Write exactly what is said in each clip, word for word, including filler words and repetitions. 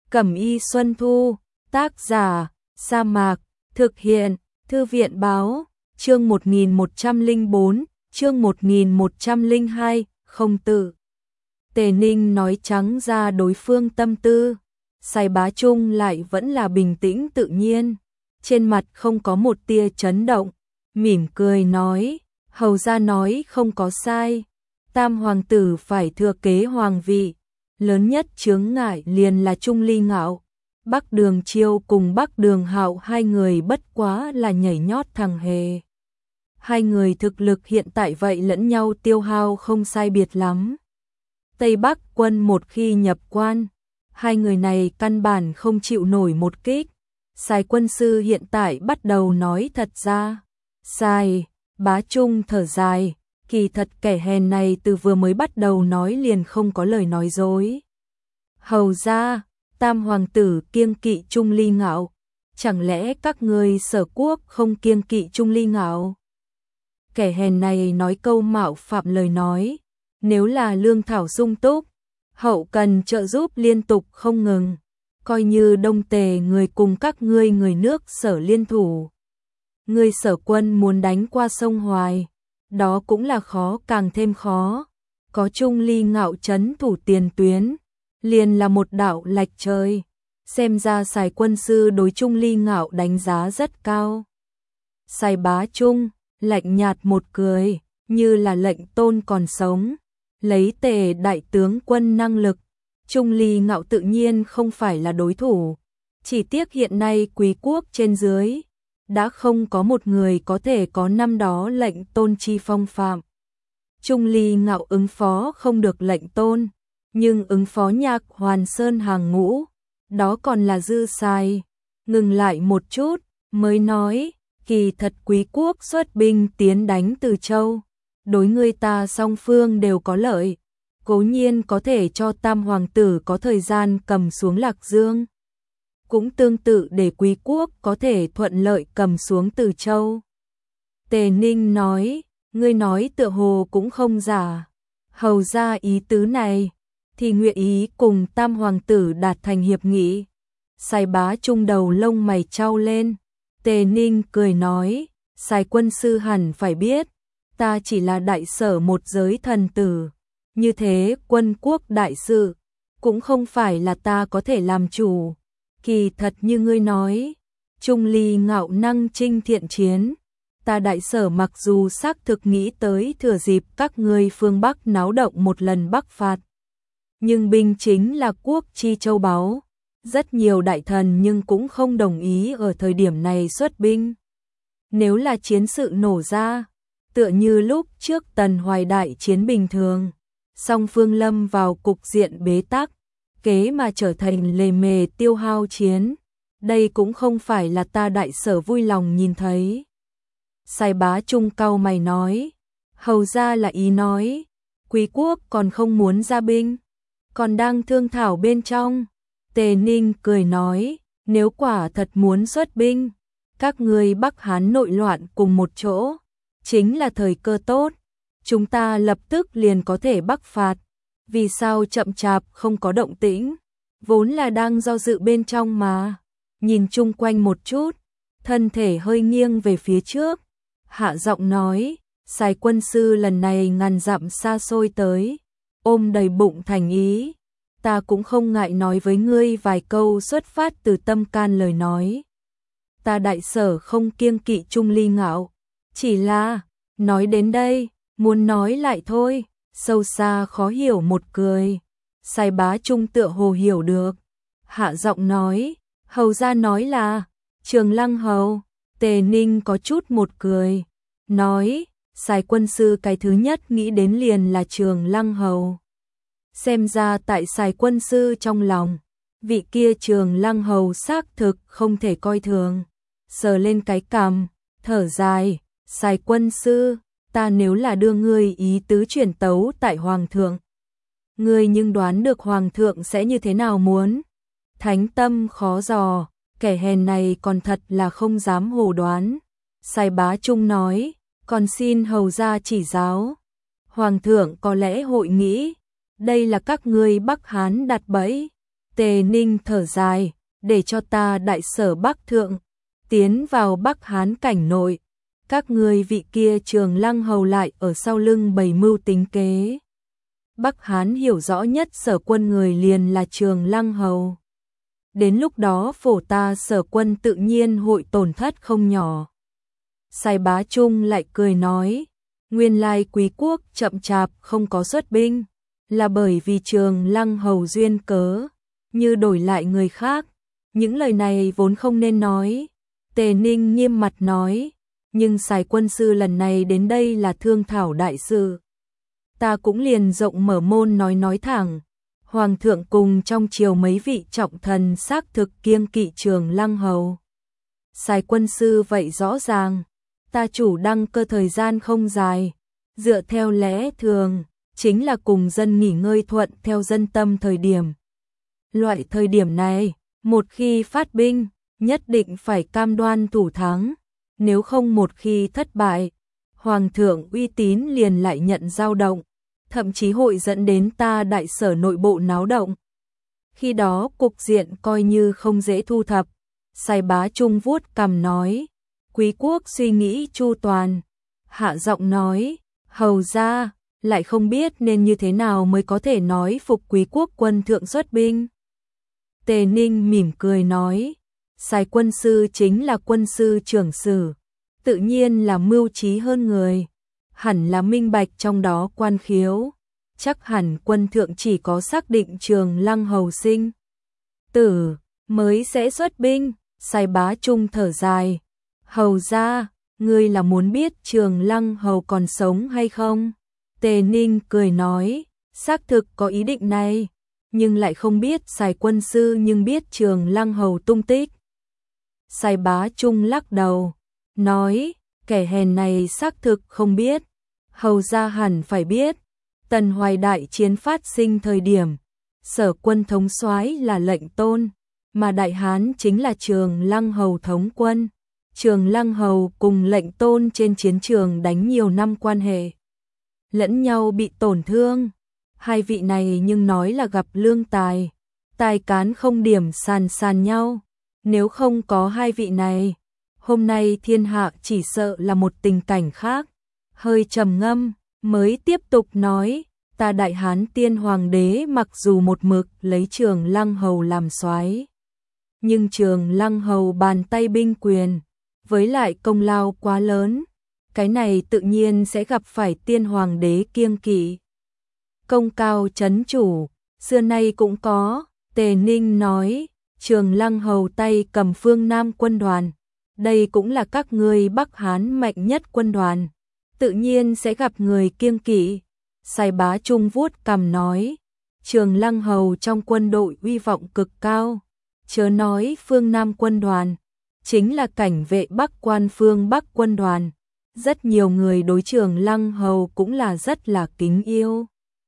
Cẩm y Xuân Thu, tác giả, Sa Mạc, thực hiện, Thư viện báo, chương một nghìn một trăm lẻ bốn, chương một nghìn một trăm lẻ hai, không tự. Tề Ninh nói trắng ra đối phương tâm tư, Sài Bá Trung lại vẫn là bình tĩnh tự nhiên, trên mặt không có một tia chấn động, mỉm cười nói, hầu gia nói không có sai, tam hoàng tử phải thừa kế hoàng vị, lớn nhất chướng ngại liền là Trung Ly Ngạo, Bắc Đường Chiêu cùng Bắc Đường Hạo hai người bất quá là nhảy nhót thằng hề. Hai người thực lực hiện tại vậy lẫn nhau tiêu hao không sai biệt lắm. Tây Bắc quân một khi nhập quan, hai người này căn bản không chịu nổi một kích. Sài quân sư hiện tại bắt đầu nói thật ra. Sài, Bá Trung thở dài, kỳ thật kẻ hèn này từ vừa mới bắt đầu nói liền không có lời nói dối. Hầu ra, tam hoàng tử kiêng kỵ Trung Ly Ngạo, chẳng lẽ các ngươi Sở Quốc không kiêng kỵ Trung Ly Ngạo? Kẻ hèn này nói câu mạo phạm lời nói, nếu là lương thảo sung túc, hậu cần trợ giúp liên tục không ngừng, coi như Đông Tề người cùng các ngươi người nước Sở liên thủ. Ngươi Sở quân muốn đánh qua sông Hoài, đó cũng là khó càng thêm khó, có Trung Ly Ngạo trấn thủ tiền tuyến, liền là một đạo lạch trời, xem ra Sài quân sư đối Trung Ly Ngạo đánh giá rất cao. Sài Bá Trung lạnh nhạt một cười, như là lệnh tôn còn sống, lấy Tề đại tướng quân năng lực, Trung Ly Ngạo tự nhiên không phải là đối thủ, chỉ tiếc hiện nay quý quốc trên dưới đã không có một người có thể có năm đó lệnh tôn chi phong phạm. Trung Ly Ngạo ứng phó không được lệnh tôn, nhưng ứng phó Nhạc Hoàn Sơn hàng ngũ, đó còn là dư sai. Ngừng lại một chút, mới nói, kỳ thật quý quốc xuất binh tiến đánh Từ Châu, đối người ta song phương đều có lợi, cố nhiên có thể cho tam hoàng tử có thời gian cầm xuống Lạc Dương, cũng tương tự để quý quốc có thể thuận lợi cầm xuống Từ Châu. Tề Ninh nói, ngươi nói tựa hồ cũng không giả, hầu ra ý tứ này, thì nguyện ý cùng tam hoàng tử đạt thành hiệp nghị. Sài Bá Trung đầu lông mày trao lên, Tề Ninh cười nói, Sài quân sư hẳn phải biết, ta chỉ là đại sở một giới thần tử, như thế quân quốc đại sự, cũng không phải là ta có thể làm chủ. Kỳ thật như ngươi nói, Trung Ly Ngạo năng chinh thiện chiến, ta đại sở mặc dù xác thực nghĩ tới thừa dịp các ngươi phương Bắc náo động một lần Bắc phạt, nhưng binh chính là quốc chi châu báu, rất nhiều đại thần nhưng cũng không đồng ý ở thời điểm này xuất binh. Nếu là chiến sự nổ ra, tựa như lúc trước Tần Hoài đại chiến bình thường, song phương lâm vào cục diện bế tắc, kế mà trở thành lề mề tiêu hao chiến, đây cũng không phải là ta đại sở vui lòng nhìn thấy. Sài Bá Trung cau mày nói, hầu ra là ý nói, quý quốc còn không muốn ra binh, còn đang thương thảo bên trong. Tề Ninh cười nói, nếu quả thật muốn xuất binh, các ngươi Bắc Hán nội loạn cùng một chỗ, chính là thời cơ tốt, chúng ta lập tức liền có thể bắc phạt. Vì sao chậm chạp không có động tĩnh, vốn là đang do dự bên trong mà. Nhìn chung quanh một chút, thân thể hơi nghiêng về phía trước, hạ giọng nói, Sài quân sư lần này ngàn dặm xa xôi tới, ôm đầy bụng thành ý, ta cũng không ngại nói với ngươi vài câu xuất phát từ tâm can lời nói. Ta đại sở không kiêng kỵ Trung Ly Ngạo, chỉ là, nói đến đây, muốn nói lại thôi. Sâu xa khó hiểu một cười, Sài Bá Trung tựa hồ hiểu được, hạ giọng nói, hầu ra nói là, Trường Lăng hầu. Tề Ninh có chút một cười, nói, Sài quân sư cái thứ nhất nghĩ đến liền là Trường Lăng hầu. Xem ra tại Sài quân sư trong lòng, vị kia Trường Lăng hầu xác thực không thể coi thường, sờ lên cái cằm, thở dài, Sài quân sư, ta nếu là đưa ngươi ý tứ chuyển tấu tại hoàng thượng, ngươi nhưng đoán được hoàng thượng sẽ như thế nào muốn? Thánh tâm khó dò, kẻ hèn này còn thật là không dám hồ đoán. Sài Bá Trung nói, còn xin hầu ra chỉ giáo. Hoàng thượng có lẽ hội nghĩ, đây là các ngươi Bắc Hán đặt bẫy, Tề Ninh thở dài, để cho ta đại sở Bắc Thượng, tiến vào Bắc Hán cảnh nội. Các ngươi vị kia Trường Lăng hầu lại ở sau lưng bày mưu tính kế. Bắc Hán hiểu rõ nhất sở quân người liền là Trường Lăng hầu. Đến lúc đó phổ ta sở quân tự nhiên hội tổn thất không nhỏ. Sai Bá Trung lại cười nói, nguyên lai Quý quốc chậm chạp không có xuất binh, là bởi vì Trường Lăng hầu duyên cớ, như đổi lại người khác. Những lời này vốn không nên nói. Tề Ninh nghiêm mặt nói, nhưng Sài quân sư lần này đến đây là thương thảo đại sự. Ta cũng liền rộng mở môn nói nói thẳng. Hoàng thượng cùng trong triều mấy vị trọng thần xác thực kiêng kỵ Trường Lăng hầu. Sài quân sư vậy rõ ràng, ta chủ đăng cơ thời gian không dài, dựa theo lẽ thường, chính là cùng dân nghỉ ngơi thuận theo dân tâm thời điểm. Loại thời điểm này, một khi phát binh, nhất định phải cam đoan thủ thắng, nếu không một khi thất bại, Hoàng thượng uy tín liền lại nhận dao động, thậm chí hội dẫn đến ta đại sở nội bộ náo động. Khi đó cục diện coi như không dễ thu thập. Sai Bá Trung vuốt cằm nói, Quý quốc suy nghĩ chu toàn, hạ giọng nói, hầu ra, lại không biết nên như thế nào mới có thể nói phục Quý quốc quân thượng xuất binh. Tề Ninh mỉm cười nói, Sài quân sư chính là quân sư trưởng sử, tự nhiên là mưu trí hơn người, hẳn là minh bạch trong đó quan khiếu, chắc hẳn quân thượng chỉ có xác định Trường Lăng hầu sinh tử mới sẽ xuất binh. Sai Bá Trung thở dài, hầu ra, ngươi là muốn biết Trường Lăng hầu còn sống hay không? Tề Ninh cười nói, xác thực có ý định này, nhưng lại không biết Sài quân sư nhưng biết Trường Lăng hầu tung tích. Sai Bá Trung lắc đầu, nói, kẻ hèn này xác thực không biết, hầu ra hẳn phải biết. Tần Hoài đại chiến phát sinh thời điểm, sở quân thống soái là Lệnh Tôn, mà Đại Hán chính là Trường Lăng hầu thống quân. Trường Lăng hầu cùng Lệnh Tôn trên chiến trường đánh nhiều năm quan hệ, lẫn nhau bị tổn thương. Hai vị này nhưng nói là gặp lương tài, tài cán không điểm sàn sàn nhau. Nếu không có hai vị này, hôm nay thiên hạ chỉ sợ là một tình cảnh khác. Hơi trầm ngâm, mới tiếp tục nói, ta Đại Hán tiên hoàng đế mặc dù một mực lấy Trường Lăng hầu làm soái, nhưng Trường Lăng hầu bàn tay binh quyền, với lại công lao quá lớn, cái này tự nhiên sẽ gặp phải tiên hoàng đế kiêng kỵ. Công cao chấn chủ, xưa nay cũng có. Tề Ninh nói, Trường Lăng hầu tay cầm phương Nam quân đoàn, đây cũng là các ngươi Bắc Hán mạnh nhất quân đoàn, tự nhiên sẽ gặp người kiêng kỵ. Sai Bá Trung vuốt cằm nói, Trường Lăng hầu trong quân đội uy vọng cực cao, chớ nói phương Nam quân đoàn, chính là cảnh vệ Bắc quan phương Bắc quân đoàn, rất nhiều người đối Trường Lăng hầu cũng là rất là kính yêu.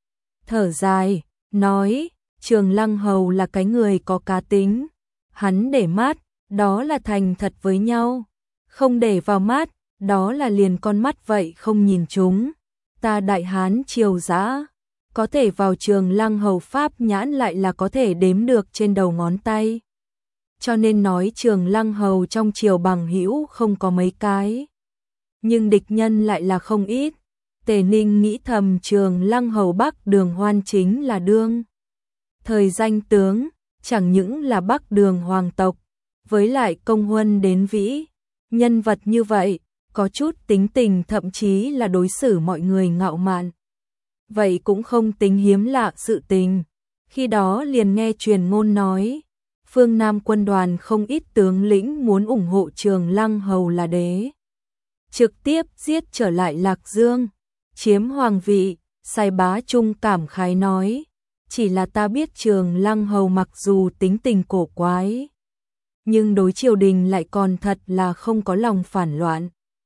Thở dài, nói, Trường Lăng hầu là cái người có cá tính, hắn để mắt, đó là thành thật với nhau, không để vào mắt, đó là liền con mắt vậy không nhìn chúng. Ta Đại Hán triều dã, có thể vào Trường Lăng hầu pháp nhãn lại là có thể đếm được trên đầu ngón tay. Cho nên nói Trường Lăng hầu trong triều bằng hữu không có mấy cái, nhưng địch nhân lại là không ít. Tề Ninh nghĩ thầm, Trường Lăng hầu Bắc Đường Hoan chính là đương thời danh tướng, chẳng những là Bắc Đường hoàng tộc, với lại công huân đến vĩ, nhân vật như vậy, có chút tính tình thậm chí là đối xử mọi người ngạo mạn. Vậy cũng không tính hiếm lạ sự tình. Khi đó liền nghe truyền ngôn nói, phương Nam quân đoàn không ít tướng lĩnh muốn ủng hộ Trường Lăng hầu là đế, trực tiếp giết trở lại Lạc Dương, chiếm hoàng vị. Sai Bá Trung cảm khái nói, chỉ là ta biết Trường Lăng hầu mặc dù tính tình cổ quái, nhưng đối triều đình lại còn thật là không có lòng phản loạn.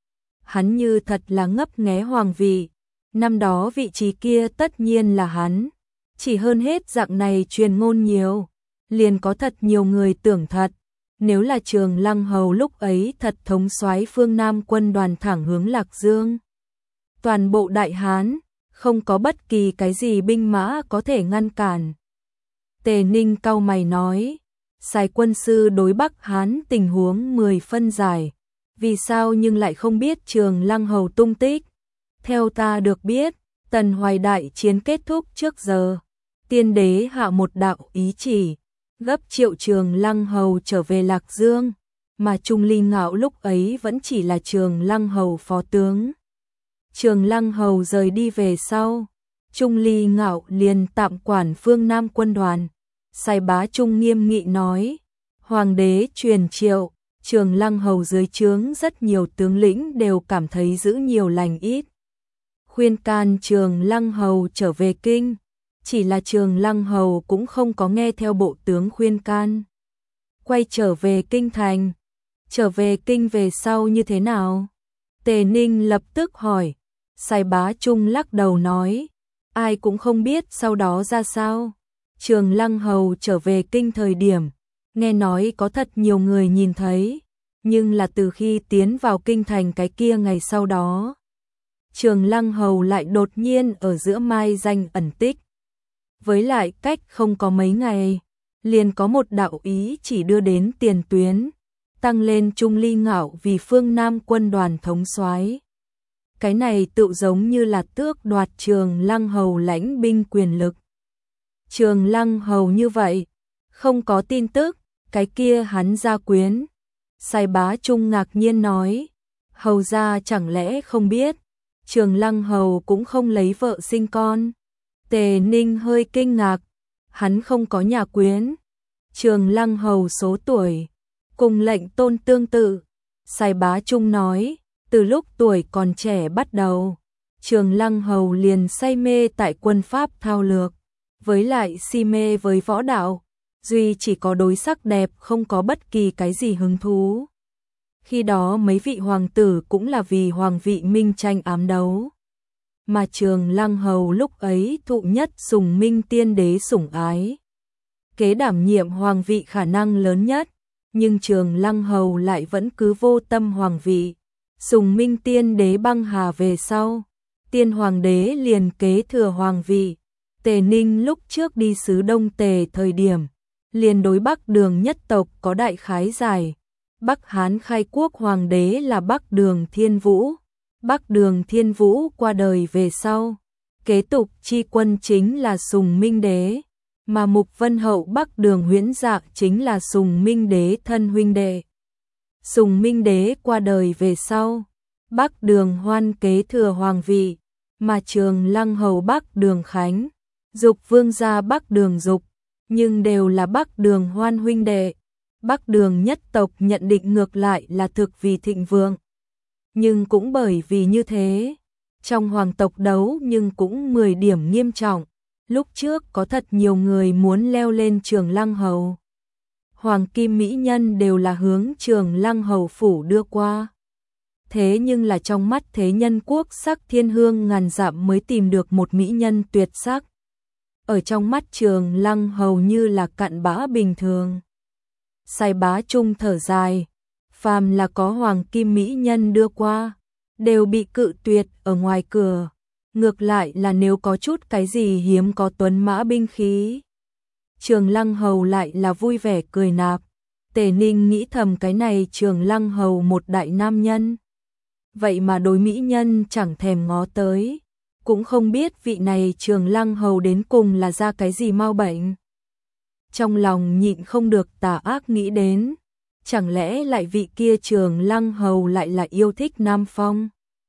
Hắn như thật là ngấp nghé hoàng vị, năm đó vị trí kia tất nhiên là hắn, chỉ hơn hết dạng này truyền ngôn nhiều, liền có thật nhiều người tưởng thật. Nếu là Trường Lăng hầu lúc ấy thật thống soái phương Nam quân đoàn thẳng hướng Lạc Dương, toàn bộ Đại Hán không có bất kỳ cái gì binh mã có thể ngăn cản. Tề Ninh cau mày nói, Sài quân sư đối Bắc Hán tình huống mười phân giải, vì sao nhưng lại không biết Trường Lăng Hầu tung tích? Theo ta được biết, Tần Hoài đại chiến kết thúc trước giờ, tiên đế hạ một đạo ý chỉ, gấp triệu Trường Lăng Hầu trở về Lạc Dương, mà Trung Ly Ngạo lúc ấy vẫn chỉ là Trường Lăng Hầu phó tướng. Trường Lăng Hầu rời đi về sau, Trung Ly Ngạo liền tạm quản phương Nam quân đoàn. Sài Bá Trung nghiêm nghị nói, Hoàng đế truyền triệu, Trường Lăng Hầu dưới trướng rất nhiều tướng lĩnh đều cảm thấy giữ nhiều lành ít. Khuyên can Trường Lăng Hầu trở về kinh, chỉ là Trường Lăng Hầu cũng không có nghe theo bộ tướng khuyên can. Quay trở về kinh thành, trở về kinh về sau như thế nào? Tề Ninh lập tức hỏi, Sài Bá Trung lắc đầu nói, ai cũng không biết sau đó ra sao. Trường Lăng Hầu trở về kinh thời điểm, nghe nói có thật nhiều người nhìn thấy, nhưng là từ khi tiến vào kinh thành cái kia ngày sau đó, Trường Lăng Hầu lại đột nhiên ở giữa mai danh ẩn tích. Với lại cách không có mấy ngày, liền có một đạo ý chỉ đưa đến tiền tuyến, tăng lên Trung Ly Ngạo vì phương Nam quân đoàn thống soái. Cái này tự giống như là tước đoạt Trường Lăng Hầu lãnh binh quyền lực. Trường Lăng Hầu như vậy, không có tin tức, cái kia hắn gia quyến. Sài Bá Trung ngạc nhiên nói, Hầu gia chẳng lẽ không biết, Trường Lăng Hầu cũng không lấy vợ sinh con. Tề Ninh hơi kinh ngạc, hắn không có nhà quyến. Trường Lăng Hầu số tuổi, cùng lệnh tôn tương tự. Sài Bá Trung nói, từ lúc tuổi còn trẻ bắt đầu, Trường Lăng Hầu liền say mê tại quân pháp thao lược, với lại si mê với võ đạo, duy chỉ có đối sắc đẹp không có bất kỳ cái gì hứng thú. Khi đó mấy vị hoàng tử cũng là vì hoàng vị minh tranh ám đấu. Mà Trường Lăng Hầu lúc ấy thụ nhất Sùng Minh tiên đế sủng ái, kế đảm nhiệm hoàng vị khả năng lớn nhất, nhưng Trường Lăng Hầu lại vẫn cứ vô tâm hoàng vị. Sùng Minh tiên đế băng hà về sau, tiên hoàng đế liền kế thừa hoàng vị. Tề Ninh lúc trước đi xứ Đông Tề thời điểm, liền đối Bắc Đường nhất tộc có đại khái giải. Bắc Hán khai quốc hoàng đế là Bắc Đường Thiên Vũ. Bắc Đường Thiên Vũ qua đời về sau, kế tục chi quân chính là Sùng Minh đế, mà Mục Vân hậu Bắc Đường Huyễn Dạ chính là Sùng Minh đế thân huynh đệ. Sùng Minh đế qua đời về sau, Bắc Đường Hoan kế thừa hoàng vị, mà Trường Lăng Hầu Bắc Đường Khánh, Dục vương gia Bắc Đường Dục, nhưng đều là Bắc Đường Hoan huynh đệ. Bắc Đường nhất tộc nhận định ngược lại là thực vì thịnh vượng. Nhưng cũng bởi vì như thế, trong hoàng tộc đấu nhưng cũng mười điểm nghiêm trọng. Lúc trước có thật nhiều người muốn leo lên Trường Lăng Hầu. Hoàng kim mỹ nhân đều là hướng Trường Lăng Hầu phủ đưa qua. Thế nhưng là trong mắt thế nhân quốc sắc thiên hương ngàn dặm mới tìm được một mỹ nhân tuyệt sắc. Ở trong mắt Trường Lăng Hầu như là cặn bã bình thường. Sài Bá Trung thở dài, phàm là có hoàng kim mỹ nhân đưa qua, đều bị cự tuyệt ở ngoài cửa. Ngược lại là nếu có chút cái gì hiếm có tuấn mã binh khí, Trường Lăng Hầu lại là vui vẻ cười nạp. Tề Ninh nghĩ thầm cái này Trường Lăng Hầu một đại nam nhân, vậy mà đối mỹ nhân chẳng thèm ngó tới, cũng không biết vị này Trường Lăng Hầu đến cùng là ra cái gì mau bệnh. Trong lòng nhịn không được tà ác nghĩ đến, chẳng lẽ lại vị kia Trường Lăng Hầu lại là yêu thích Nam Phong.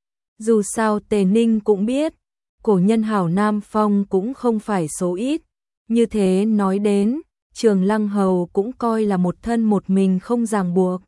Dù sao Tề Ninh cũng biết, cổ nhân hảo Nam Phong cũng không phải số ít, như thế nói đến, Trường Lăng Hầu cũng coi là một thân một mình không ràng buộc.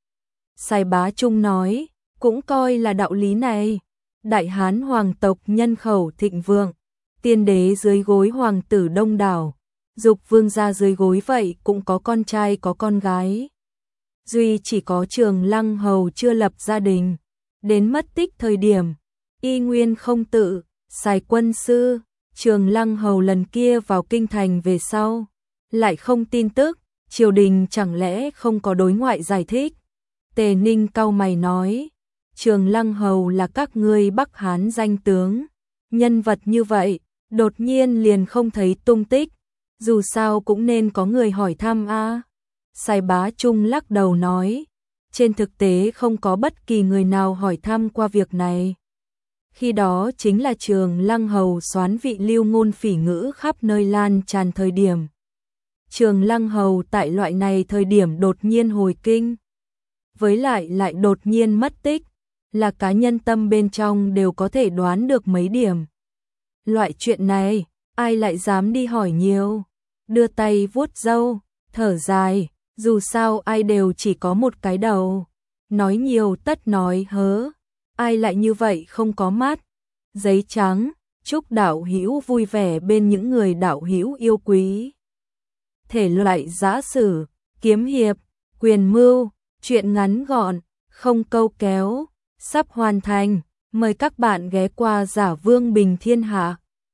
Sài Bá Trung nói, cũng coi là đạo lý này. Đại Hán hoàng tộc nhân khẩu thịnh vượng, tiên đế dưới gối hoàng tử đông đảo, Dục vương gia dưới gối vậy cũng có con trai có con gái. Duy chỉ có Trường Lăng Hầu chưa lập gia đình, đến mất tích thời điểm, y nguyên không tự. Sài quân sư, Trường Lăng Hầu lần kia vào kinh thành về sau, lại không tin tức, triều đình chẳng lẽ không có đối ngoại giải thích. Tề Ninh cau mày nói, Trường Lăng Hầu là các ngươi Bắc Hán danh tướng, nhân vật như vậy, đột nhiên liền không thấy tung tích, Dù sao cũng nên có người hỏi thăm a. Sai Bá Trung lắc đầu nói, trên thực tế không có bất kỳ người nào hỏi thăm qua việc này. Khi đó chính là Trường Lăng Hầu soán vị lưu ngôn phỉ ngữ khắp nơi lan tràn thời điểm. Trường Lăng Hầu tại loại này thời điểm đột nhiên hồi kinh. Với lại lại đột nhiên mất tích, là cá nhân tâm bên trong đều có thể đoán được mấy điểm. Loại chuyện này, ai lại dám đi hỏi nhiều, đưa tay vuốt râu, thở dài, dù sao ai đều chỉ có một cái đầu, nói nhiều tất nói hớ, ai lại như vậy không có mắt. Giấy trắng, chúc đạo hữu vui vẻ bên những người đạo hữu yêu quý. Thể loại giã sử, kiếm hiệp, quyền mưu, truyện ngắn gọn, không câu kéo, sắp hoàn thành, mời các bạn ghé qua Giả Vương Bình Thiên Hạ.